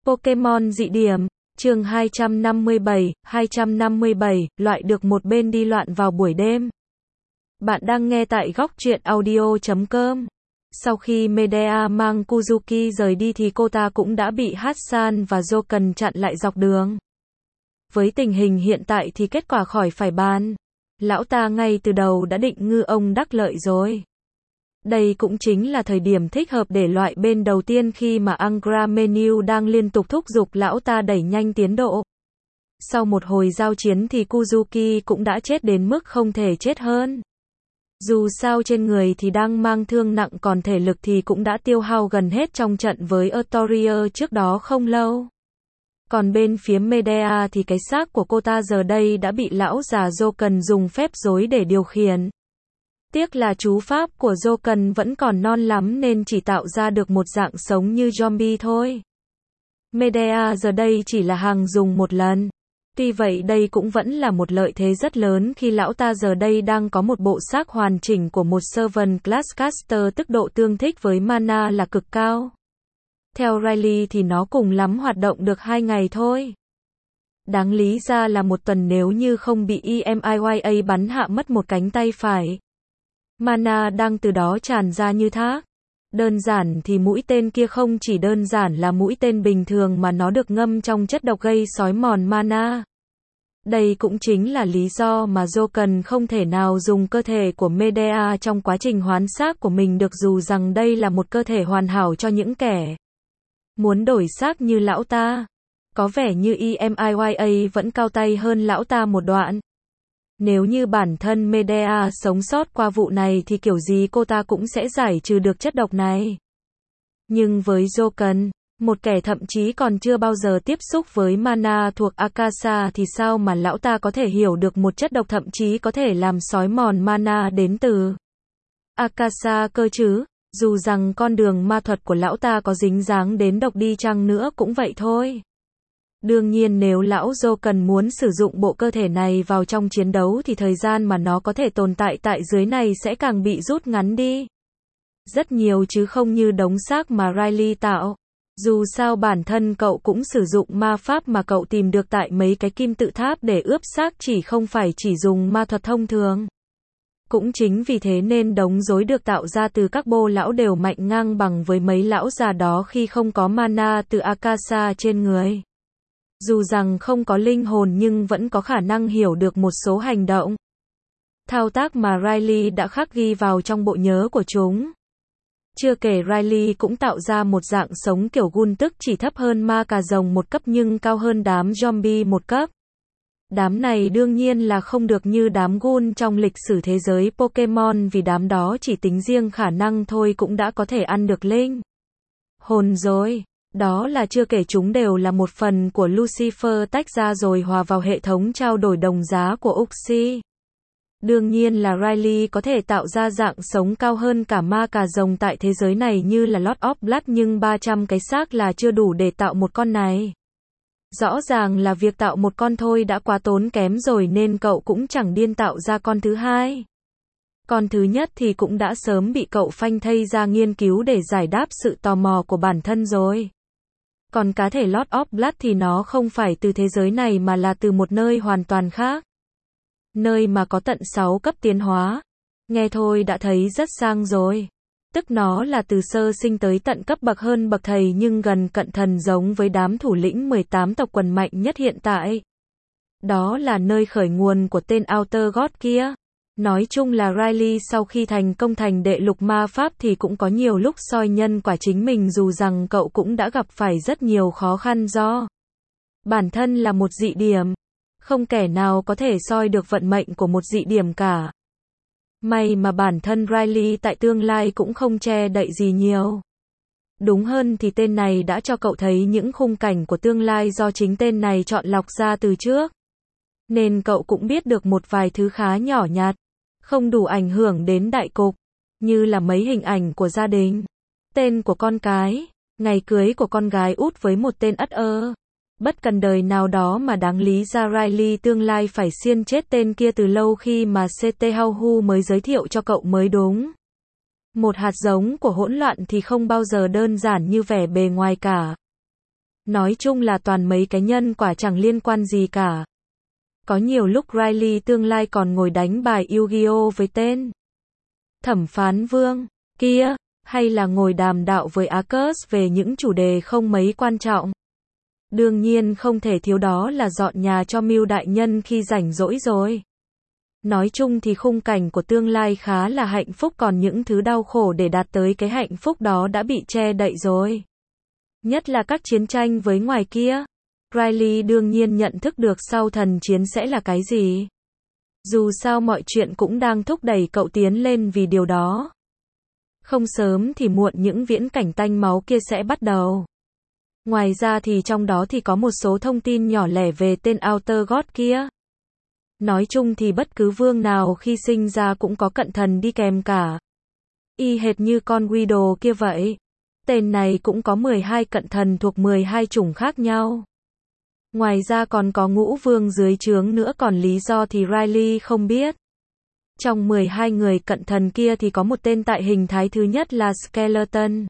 Pokemon dị điểm, chương 257, loại được một bên đi loạn vào buổi đêm. Bạn đang nghe tại góc truyện audio.com. Sau khi Medea mang Kuzuki rời đi thì cô ta cũng đã bị Hassan và Joken chặn lại dọc đường. Với tình hình hiện tại thì kết quả khỏi phải bàn. Lão ta ngay từ đầu đã định ngư ông đắc lợi rồi. Đây cũng chính là thời điểm thích hợp để loại bên đầu tiên khi mà Angrameniu đang liên tục thúc giục lão ta đẩy nhanh tiến độ. Sau một hồi giao chiến thì Kuzuki cũng đã chết đến mức không thể chết hơn. Dù sao trên người thì đang mang thương nặng còn thể lực thì cũng đã tiêu hao gần hết trong trận với Artorias trước đó không lâu. Còn bên phía Medea thì cái xác của cô ta giờ đây đã bị lão già Joken dùng phép rối để điều khiển. Tiếc là chú pháp của Joken vẫn còn non lắm nên chỉ tạo ra được một dạng sống như zombie thôi. Medea giờ đây chỉ là hàng dùng một lần. Tuy vậy đây cũng vẫn là một lợi thế rất lớn khi lão ta giờ đây đang có một bộ xác hoàn chỉnh của một Servant Class Caster, tức độ tương thích với mana là cực cao. Theo Riley thì nó cùng lắm hoạt động được 2 ngày thôi. Đáng lý ra là 1 tuần nếu như không bị EMIYA bắn hạ mất một cánh tay phải. Mana đang từ đó tràn ra như thác. Đơn giản thì mũi tên kia không chỉ đơn giản là mũi tên bình thường mà nó được ngâm trong chất độc gây xói mòn mana. Đây cũng chính là lý do mà Joken không thể nào dùng cơ thể của Medea trong quá trình hoán xác của mình được, dù rằng đây là một cơ thể hoàn hảo cho những kẻ muốn đổi xác như lão ta. Có vẻ như EMIYA vẫn cao tay hơn lão ta một đoạn. Nếu như bản thân Medea sống sót qua vụ này thì kiểu gì cô ta cũng sẽ giải trừ được chất độc này. Nhưng với Joken, một kẻ thậm chí còn chưa bao giờ tiếp xúc với mana thuộc Akasa thì sao mà lão ta có thể hiểu được một chất độc thậm chí có thể làm xói mòn mana đến từ Akasa cơ chứ? Dù rằng con đường ma thuật của lão ta có dính dáng đến độc đi chăng nữa cũng vậy thôi. Đương nhiên nếu lão Joken muốn sử dụng bộ cơ thể này vào trong chiến đấu thì thời gian mà nó có thể tồn tại tại dưới này sẽ càng bị rút ngắn đi rất nhiều chứ không như đống xác mà Riley tạo. Dù sao bản thân cậu cũng sử dụng ma pháp mà cậu tìm được tại mấy cái kim tự tháp để ướp xác, chỉ không phải chỉ dùng ma thuật thông thường. Cũng chính vì thế nên đống rối được tạo ra từ các bô lão đều mạnh ngang bằng với mấy lão già đó khi không có mana từ Akasa trên người. Dù rằng không có linh hồn nhưng vẫn có khả năng hiểu được một số hành động, thao tác mà Riley đã khắc ghi vào trong bộ nhớ của chúng. Chưa kể Riley cũng tạo ra một dạng sống kiểu Ghoul, tức chỉ thấp hơn ma cà rồng 1 cấp nhưng cao hơn đám zombie 1 cấp. Đám này đương nhiên là không được như đám Ghoul trong lịch sử thế giới Pokemon, vì đám đó chỉ tính riêng khả năng thôi cũng đã có thể ăn được linh hồn rồi. Đó là chưa kể chúng đều là một phần của Lucifer tách ra rồi hòa vào hệ thống trao đổi đồng giá của Uxie. Đương nhiên là Riley có thể tạo ra dạng sống cao hơn cả ma cà rồng tại thế giới này như là Lord of Blood, nhưng 300 cái xác là chưa đủ để tạo một con này. Rõ ràng là việc tạo một con thôi đã quá tốn kém rồi nên cậu cũng chẳng điên tạo ra con thứ hai. Con thứ nhất thì cũng đã sớm bị cậu phanh thây ra nghiên cứu để giải đáp sự tò mò của bản thân rồi. Còn cá thể Lord of Blood thì nó không phải từ thế giới này mà là từ một nơi hoàn toàn khác. Nơi mà có tận 6 cấp tiến hóa. Nghe thôi đã thấy rất sang rồi. Tức nó là từ sơ sinh tới tận cấp bậc hơn bậc thầy nhưng gần cận thần, giống với đám thủ lĩnh 18 tộc quần mạnh nhất hiện tại. Đó là nơi khởi nguồn của tên Outer God kia. Nói chung là Riley sau khi thành công thành đệ lục ma pháp thì cũng có nhiều lúc soi nhân quả chính mình, dù rằng cậu cũng đã gặp phải rất nhiều khó khăn do bản thân là một dị điểm. Không kẻ nào có thể soi được vận mệnh của một dị điểm cả. May mà bản thân Riley tại tương lai cũng không che đậy gì nhiều. Đúng hơn thì tên này đã cho cậu thấy những khung cảnh của tương lai do chính tên này chọn lọc ra từ trước. Nên cậu cũng biết được một vài thứ khá nhỏ nhặt, không đủ ảnh hưởng đến đại cục, như là mấy hình ảnh của gia đình, tên của con cái, ngày cưới của con gái út với một tên ất ơ bất cần đời nào đó mà đáng lý ra Riley tương lai phải xiên chết tên kia từ lâu khi mà CT Hauhu mới giới thiệu cho cậu mới đúng. Một hạt giống của hỗn loạn thì không bao giờ đơn giản như vẻ bề ngoài cả. Nói chung là toàn mấy cái nhân quả chẳng liên quan gì cả. Có nhiều lúc Riley tương lai còn ngồi đánh bài Yu-Gi-Oh với tên Thẩm Phán Vương kia, hay là ngồi đàm đạo với Arcus về những chủ đề không mấy quan trọng. Đương nhiên không thể thiếu đó là dọn nhà cho Mưu đại nhân khi rảnh rỗi rồi. Nói chung thì khung cảnh của tương lai khá là hạnh phúc, còn những thứ đau khổ để đạt tới cái hạnh phúc đó đã bị che đậy rồi. Nhất là các chiến tranh với ngoài kia. Riley đương nhiên nhận thức được sau thần chiến sẽ là cái gì. Dù sao mọi chuyện cũng đang thúc đẩy cậu tiến lên vì điều đó. Không sớm thì muộn những viễn cảnh tanh máu kia sẽ bắt đầu. Ngoài ra thì trong đó thì có một số thông tin nhỏ lẻ về tên Outer God kia. Nói chung thì bất cứ vương nào khi sinh ra cũng có cận thần đi kèm cả. Y hệt như con Widow kia vậy. Tên này cũng có 12 cận thần thuộc 12 chủng khác nhau. Ngoài ra còn có ngũ vương dưới trướng nữa, còn lý do thì Riley không biết. Trong 12 người cận thần kia thì có một tên tại hình thái thứ nhất là Skeleton.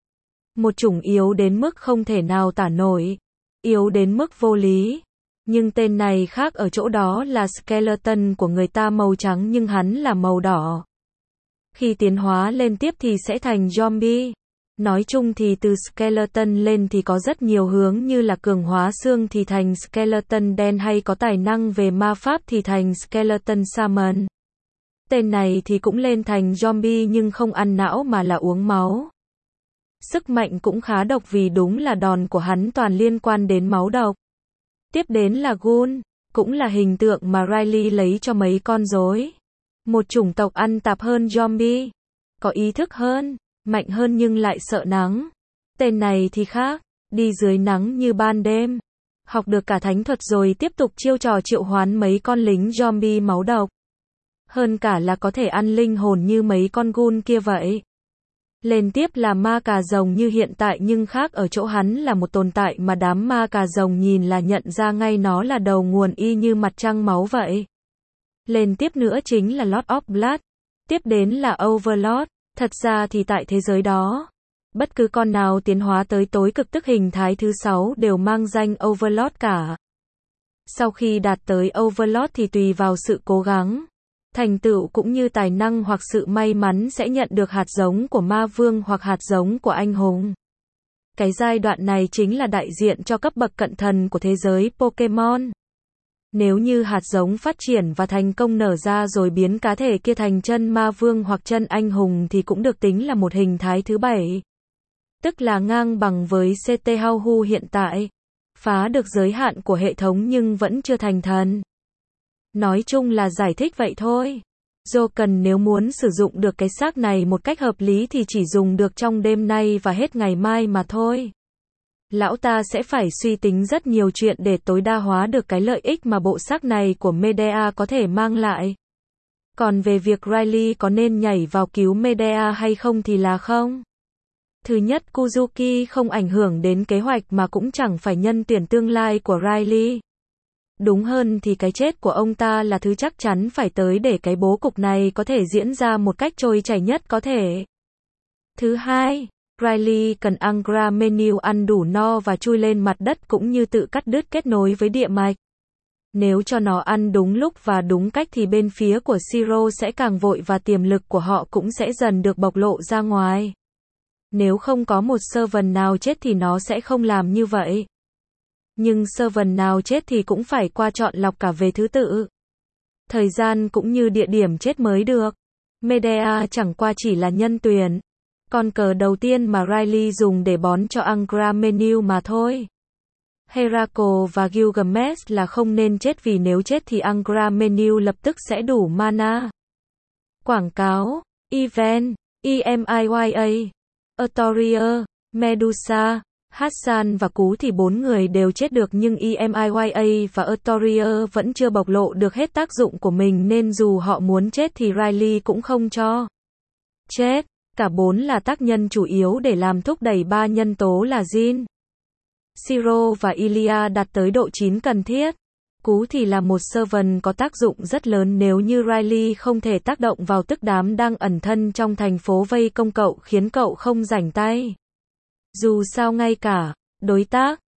Một chủng yếu đến mức không thể nào tả nổi. Yếu đến mức vô lý. Nhưng tên này khác ở chỗ đó là Skeleton của người ta màu trắng nhưng hắn là màu đỏ. Khi tiến hóa lên tiếp thì sẽ thành zombie. Nói chung thì từ Skeleton lên thì có rất nhiều hướng, như là cường hóa xương thì thành Skeleton đen, hay có tài năng về ma pháp thì thành Skeleton Shaman. Tên này thì cũng lên thành zombie nhưng không ăn não mà là uống máu. Sức mạnh cũng khá độc vì đúng là đòn của hắn toàn liên quan đến máu độc. Tiếp đến là Ghoul, cũng là hình tượng mà Riley lấy cho mấy con rối. Một chủng tộc ăn tạp hơn zombie, có ý thức hơn, mạnh hơn nhưng lại sợ nắng. Tên này thì khác, đi dưới nắng như ban đêm. Học được cả thánh thuật rồi tiếp tục chiêu trò triệu hoán mấy con lính zombie máu độc. Hơn cả là có thể ăn linh hồn như mấy con Ghoul kia vậy. Lên tiếp là ma cà rồng như hiện tại, nhưng khác ở chỗ hắn là một tồn tại mà đám ma cà rồng nhìn là nhận ra ngay nó là đầu nguồn, y như mặt trăng máu vậy. Lên tiếp nữa chính là Lord of Blood. Tiếp đến là Overlord. Thật ra thì tại thế giới đó, bất cứ con nào tiến hóa tới tối cực tức hình thái thứ 6 đều mang danh Overlord cả. Sau khi đạt tới Overlord thì tùy vào sự cố gắng, thành tựu cũng như tài năng hoặc sự may mắn sẽ nhận được hạt giống của ma vương hoặc hạt giống của anh hùng. Cái giai đoạn này chính là đại diện cho cấp bậc cận thần của thế giới Pokemon. Nếu như hạt giống phát triển và thành công nở ra rồi biến cá thể kia thành chân ma vương hoặc chân anh hùng thì cũng được tính là một hình thái thứ 7. Tức là ngang bằng với CT Hauhu hiện tại. Phá được giới hạn của hệ thống nhưng vẫn chưa thành thần. Nói chung là giải thích vậy thôi. Joken nếu muốn sử dụng được cái xác này một cách hợp lý thì chỉ dùng được trong đêm nay và hết ngày mai mà thôi. Lão ta sẽ phải suy tính rất nhiều chuyện để tối đa hóa được cái lợi ích mà bộ xác này của Medea có thể mang lại. Còn về việc Riley có nên nhảy vào cứu Medea hay không thì là không. Thứ nhất, Kuzuki không ảnh hưởng đến kế hoạch mà cũng chẳng phải nhân tuyển tương lai của Riley. Đúng hơn thì cái chết của ông ta là thứ chắc chắn phải tới để cái bố cục này có thể diễn ra một cách trôi chảy nhất có thể. Thứ hai, Riley cần Angrameniu ăn đủ no và chui lên mặt đất cũng như tự cắt đứt kết nối với địa mạch. Nếu cho nó ăn đúng lúc và đúng cách thì bên phía của Siro sẽ càng vội và tiềm lực của họ cũng sẽ dần được bộc lộ ra ngoài. Nếu không có một servant nào chết thì nó sẽ không làm như vậy. Nhưng servant nào chết thì cũng phải qua chọn lọc cả về thứ tự, thời gian cũng như địa điểm chết mới được. Medea chẳng qua chỉ là nhân tuyển, con cờ đầu tiên mà Riley dùng để bón cho Angrameniu mà thôi. Heracle và Gilgamesh là không nên chết vì nếu chết thì Angrameniu lập tức sẽ đủ mana. Quảng cáo, event, EMIYA, Artoria, Medusa, Hassan và Cú thì 4 người đều chết được, nhưng EMIYA và Artoria vẫn chưa bộc lộ được hết tác dụng của mình nên dù họ muốn chết thì Riley cũng không cho chết. Cả 4 là tác nhân chủ yếu để làm thúc đẩy 3 nhân tố là Jin, Siro và Ilia đạt tới độ 9 cần thiết. Cú thì là một servant có tác dụng rất lớn nếu như Riley không thể tác động vào tức đám đang ẩn thân trong thành phố vây công cậu khiến cậu không rảnh tay. Dù sao ngay cả đối tác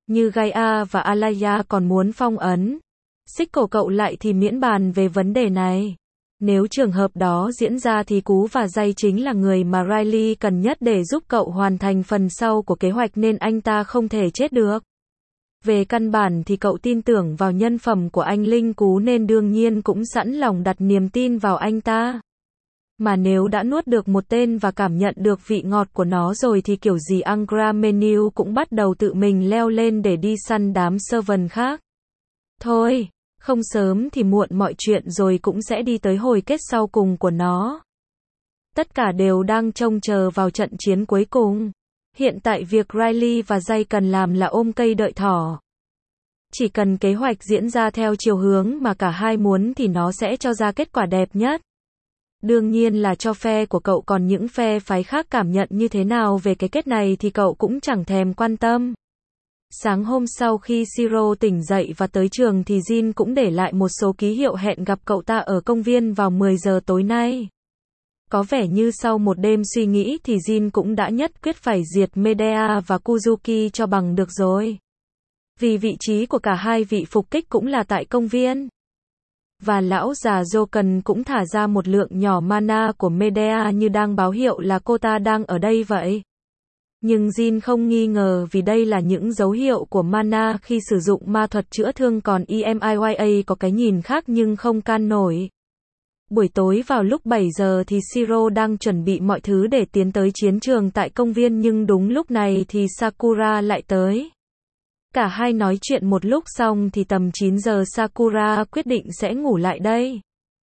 Như Gaia và Alaya còn muốn phong ấn xích cổ cậu lại thì miễn bàn về vấn đề này. Nếu trường hợp đó diễn ra thì Cú và Jay chính là người mà Riley cần nhất để giúp cậu hoàn thành phần sau của kế hoạch nên anh ta không thể chết được. Về căn bản thì cậu tin tưởng vào nhân phẩm của anh Linh Cú nên đương nhiên cũng sẵn lòng đặt niềm tin vào anh ta. Mà nếu đã nuốt được một tên và cảm nhận được vị ngọt của nó rồi thì kiểu gì Angra Menu cũng bắt đầu tự mình leo lên để đi săn đám servant khác. Thôi, không sớm thì muộn mọi chuyện rồi cũng sẽ đi tới hồi kết sau cùng của nó. Tất cả đều đang trông chờ vào trận chiến cuối cùng. Hiện tại việc Riley và Jay cần làm là ôm cây đợi thỏ. Chỉ cần kế hoạch diễn ra theo chiều hướng mà cả hai muốn thì nó sẽ cho ra kết quả đẹp nhất. Đương nhiên là cho phe của cậu, còn những phe phái khác cảm nhận như thế nào về cái kết này thì cậu cũng chẳng thèm quan tâm. Sáng hôm sau khi Shiro tỉnh dậy và tới trường thì Jin cũng để lại một số ký hiệu hẹn gặp cậu ta ở công viên vào 10 giờ tối nay. Có vẻ như sau một đêm suy nghĩ thì Jin cũng đã nhất quyết phải diệt Medea và Kuzuki cho bằng được rồi. Vì vị trí của cả hai vị phục kích cũng là tại công viên. Và lão già Joken cũng thả ra một lượng nhỏ mana của Medea như đang báo hiệu là cô ta đang ở đây vậy. Nhưng Jin không nghi ngờ vì đây là những dấu hiệu của mana khi sử dụng ma thuật chữa thương, còn EMIYA có cái nhìn khác nhưng không can nổi. Buổi tối vào lúc 7 giờ thì Shiro đang chuẩn bị mọi thứ để tiến tới chiến trường tại công viên nhưng đúng lúc này thì Sakura lại tới. Cả hai nói chuyện một lúc xong thì tầm 9 giờ Sakura quyết định sẽ ngủ lại đây.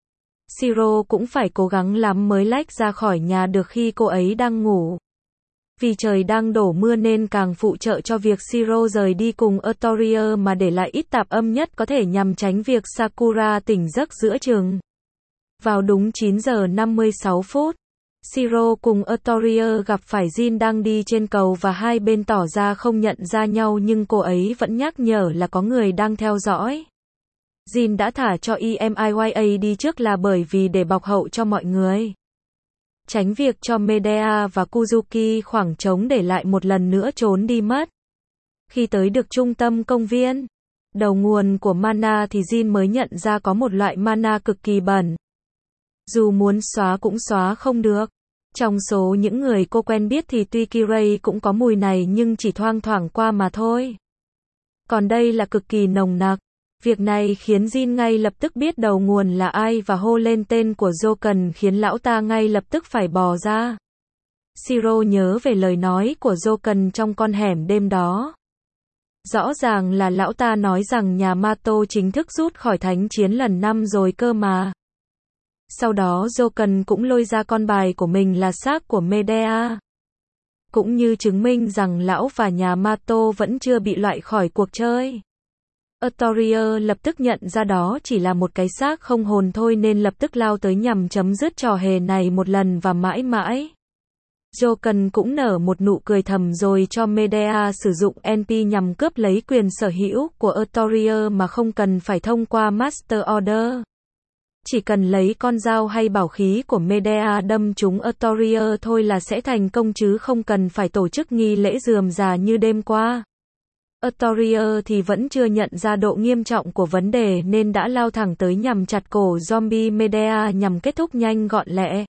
Shiro cũng phải cố gắng lắm mới lách ra khỏi nhà được khi cô ấy đang ngủ. Vì trời đang đổ mưa nên càng phụ trợ cho việc Shiro rời đi cùng Artorier mà để lại ít tạp âm nhất có thể nhằm tránh việc Sakura tỉnh giấc giữa chừng. Vào đúng 9 giờ 56 phút, Shiro cùng Artorier gặp phải Jin đang đi trên cầu và hai bên tỏ ra không nhận ra nhau nhưng cô ấy vẫn nhắc nhở là có người đang theo dõi. Jin đã thả cho EMIYA đi trước là bởi vì để bọc hậu cho mọi người. Tránh việc cho Medea và Kuzuki khoảng trống để lại một lần nữa trốn đi mất. Khi tới được trung tâm công viên, đầu nguồn của mana thì Jin mới nhận ra có một loại mana cực kỳ bẩn. Dù muốn xóa cũng xóa không được. Trong số những người cô quen biết thì tuy Kirei cũng có mùi này nhưng chỉ thoang thoảng qua mà thôi. Còn đây là cực kỳ nồng nặc. Việc này khiến Jin ngay lập tức biết đầu nguồn là ai và hô lên tên của Joken khiến lão ta ngay lập tức phải bò ra. Shiro nhớ về lời nói của Joken trong con hẻm đêm đó. Rõ ràng là lão ta nói rằng nhà Mato chính thức rút khỏi thánh chiến lần 5 rồi cơ mà. Sau đó Joken cũng lôi ra con bài của mình là xác của Medea. Cũng như chứng minh rằng lão và nhà Mato vẫn chưa bị loại khỏi cuộc chơi. Artorier lập tức nhận ra đó chỉ là một cái xác không hồn thôi nên lập tức lao tới nhằm chấm dứt trò hề này một lần và mãi mãi. Joken cũng nở một nụ cười thầm rồi cho Medea sử dụng NP nhằm cướp lấy quyền sở hữu của Artorier mà không cần phải thông qua Master Order. Chỉ cần lấy con dao hay bảo khí của Medea đâm trúng Artorier thôi là sẽ thành công chứ không cần phải tổ chức nghi lễ rườm rà như đêm qua. Artorier thì vẫn chưa nhận ra độ nghiêm trọng của vấn đề nên đã lao thẳng tới nhằm chặt cổ zombie Medea nhằm kết thúc nhanh gọn lẹ.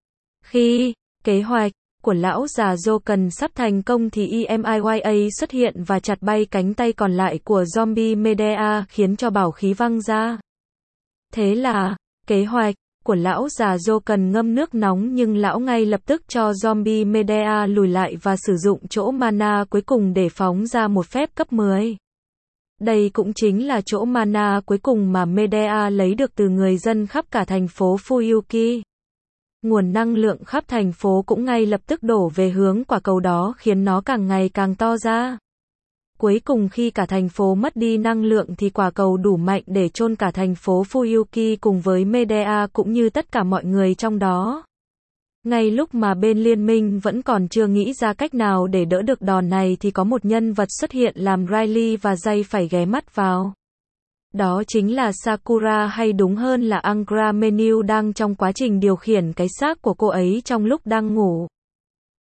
Khi kế hoạch của lão già Joken sắp thành công thì EMIYA xuất hiện và chặt bay cánh tay còn lại của zombie Medea khiến cho bảo khí văng ra. Thế là, kế hoạch của lão già Joken ngâm nước nóng nhưng lão ngay lập tức cho zombie Medea lùi lại và sử dụng chỗ mana cuối cùng để phóng ra một phép cấp 10. Đây cũng chính là chỗ mana cuối cùng mà Medea lấy được từ người dân khắp cả thành phố Fuyuki. Nguồn năng lượng khắp thành phố cũng ngay lập tức đổ về hướng quả cầu đó khiến nó càng ngày càng to ra. Cuối cùng khi cả thành phố mất đi năng lượng thì quả cầu đủ mạnh để chôn cả thành phố Fuyuki cùng với Medea cũng như tất cả mọi người trong đó. Ngay lúc mà bên liên minh vẫn còn chưa nghĩ ra cách nào để đỡ được đòn này thì có một nhân vật xuất hiện làm Riley và Jay phải ghé mắt vào. Đó chính là Sakura hay đúng hơn là Angra Menu đang trong quá trình điều khiển cái xác của cô ấy trong lúc đang ngủ.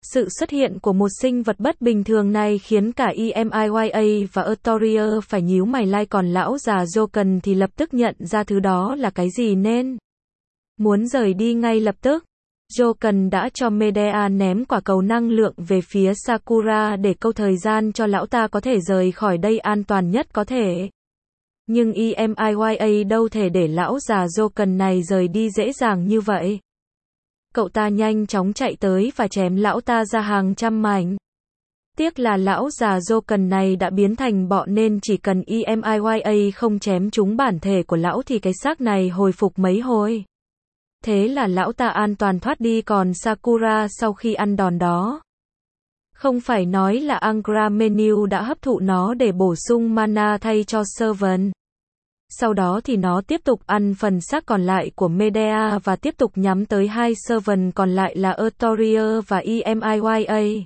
Sự xuất hiện của một sinh vật bất bình thường này khiến cả Emiya và Artorier phải nhíu mày lại, còn lão già Joken thì lập tức nhận ra thứ đó là cái gì nên muốn rời đi ngay lập tức. Joken đã cho Medea ném quả cầu năng lượng về phía Sakura để câu thời gian cho lão ta có thể rời khỏi đây an toàn nhất có thể. Nhưng Emiya đâu thể để lão già Joken này rời đi dễ dàng như vậy. Cậu ta nhanh chóng chạy tới và chém lão ta ra hàng trăm mảnh. Tiếc là lão già Joken này đã biến thành bọ nên chỉ cần Emiya không chém trúng bản thể của lão thì cái xác này hồi phục mấy hồi. Thế là lão ta an toàn thoát đi, còn Sakura sau khi ăn đòn đó, không phải nói là Agamemnon đã hấp thụ nó để bổ sung mana thay cho Servant. Sau đó thì nó tiếp tục ăn phần xác còn lại của Medea và tiếp tục nhắm tới hai Servant còn lại là Artorier và Emiya.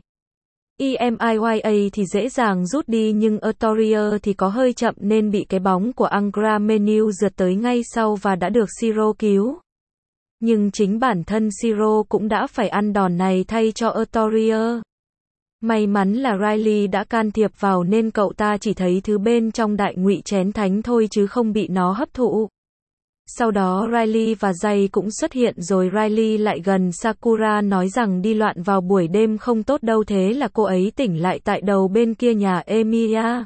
Emiya thì dễ dàng rút đi nhưng Artorier thì có hơi chậm nên bị cái bóng của Agamemnon rượt tới ngay sau và đã được Shiro cứu. Nhưng chính bản thân Shiro cũng đã phải ăn đòn này thay cho Artorier. May mắn là Riley đã can thiệp vào nên cậu ta chỉ thấy thứ bên trong đại ngụy chén thánh thôi chứ không bị nó hấp thụ. Sau đó Riley và Jay cũng xuất hiện rồi. Riley lại gần Sakura nói rằng đi loạn vào buổi đêm không tốt đâu, thế là cô ấy tỉnh lại tại đầu bên kia nhà Emiya.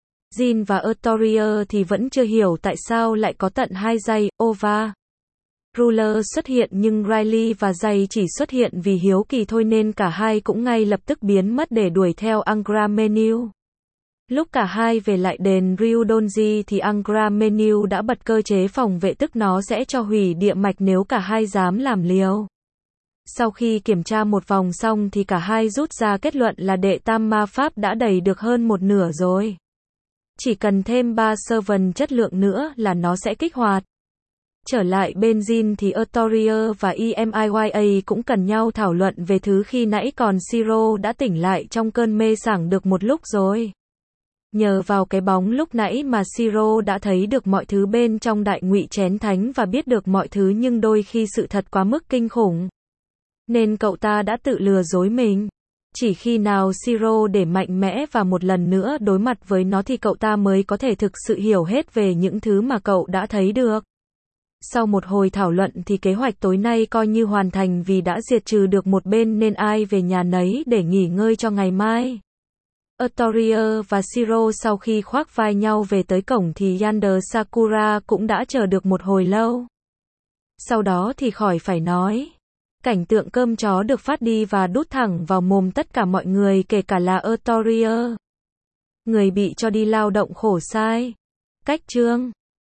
Jin và Artorier thì vẫn chưa hiểu tại sao lại có tận hai Jay, Ova. Ruler xuất hiện nhưng Riley và Jay chỉ xuất hiện vì hiếu kỳ thôi nên cả hai cũng ngay lập tức biến mất để đuổi theo Agamemnon. Lúc cả hai về lại đền Ryudoji thì Agamemnon đã bật cơ chế phòng vệ, tức nó sẽ cho hủy địa mạch nếu cả hai dám làm liều. Sau khi kiểm tra một vòng xong thì cả hai rút ra kết luận là đệ tam ma pháp đã đầy được hơn một nửa rồi. Chỉ cần thêm 3 servant chất lượng nữa là nó sẽ kích hoạt. Trở lại bên Jin thì Artorier và Emiya cũng cần nhau thảo luận về thứ khi nãy, còn Shiro đã tỉnh lại trong cơn mê sảng được một lúc rồi. Nhờ vào cái bóng lúc nãy mà Shiro đã thấy được mọi thứ bên trong đại ngụy chén thánh và biết được mọi thứ, nhưng đôi khi sự thật quá mức kinh khủng nên cậu ta đã tự lừa dối mình. Chỉ khi nào Shiro để mạnh mẽ và một lần nữa đối mặt với nó thì cậu ta mới có thể thực sự hiểu hết về những thứ mà cậu đã thấy được. Sau một hồi thảo luận thì kế hoạch tối nay coi như hoàn thành vì đã diệt trừ được một bên nên ai về nhà nấy để nghỉ ngơi cho ngày mai. Artorier và Shiro sau khi khoác vai nhau về tới cổng thì Yonder Sakura cũng đã chờ được một hồi lâu. Sau đó thì khỏi phải nói. Cảnh tượng cơm chó được phát đi và đút thẳng vào mồm tất cả mọi người, kể cả là Artorier. Người bị cho đi lao động khổ sai. Cách chương